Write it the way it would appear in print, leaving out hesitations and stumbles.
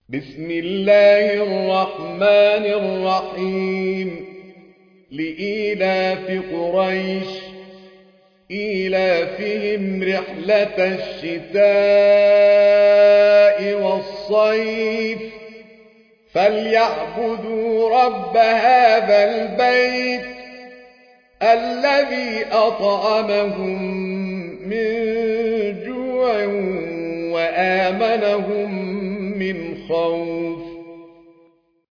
بسم الله الرحمن الرحيم لإيلاف قريش إيلافهم رحلة الشتاء والصيف فليعبدوا رب هذا البيت الذي أطعمهم من جوع وآمنهم من خوف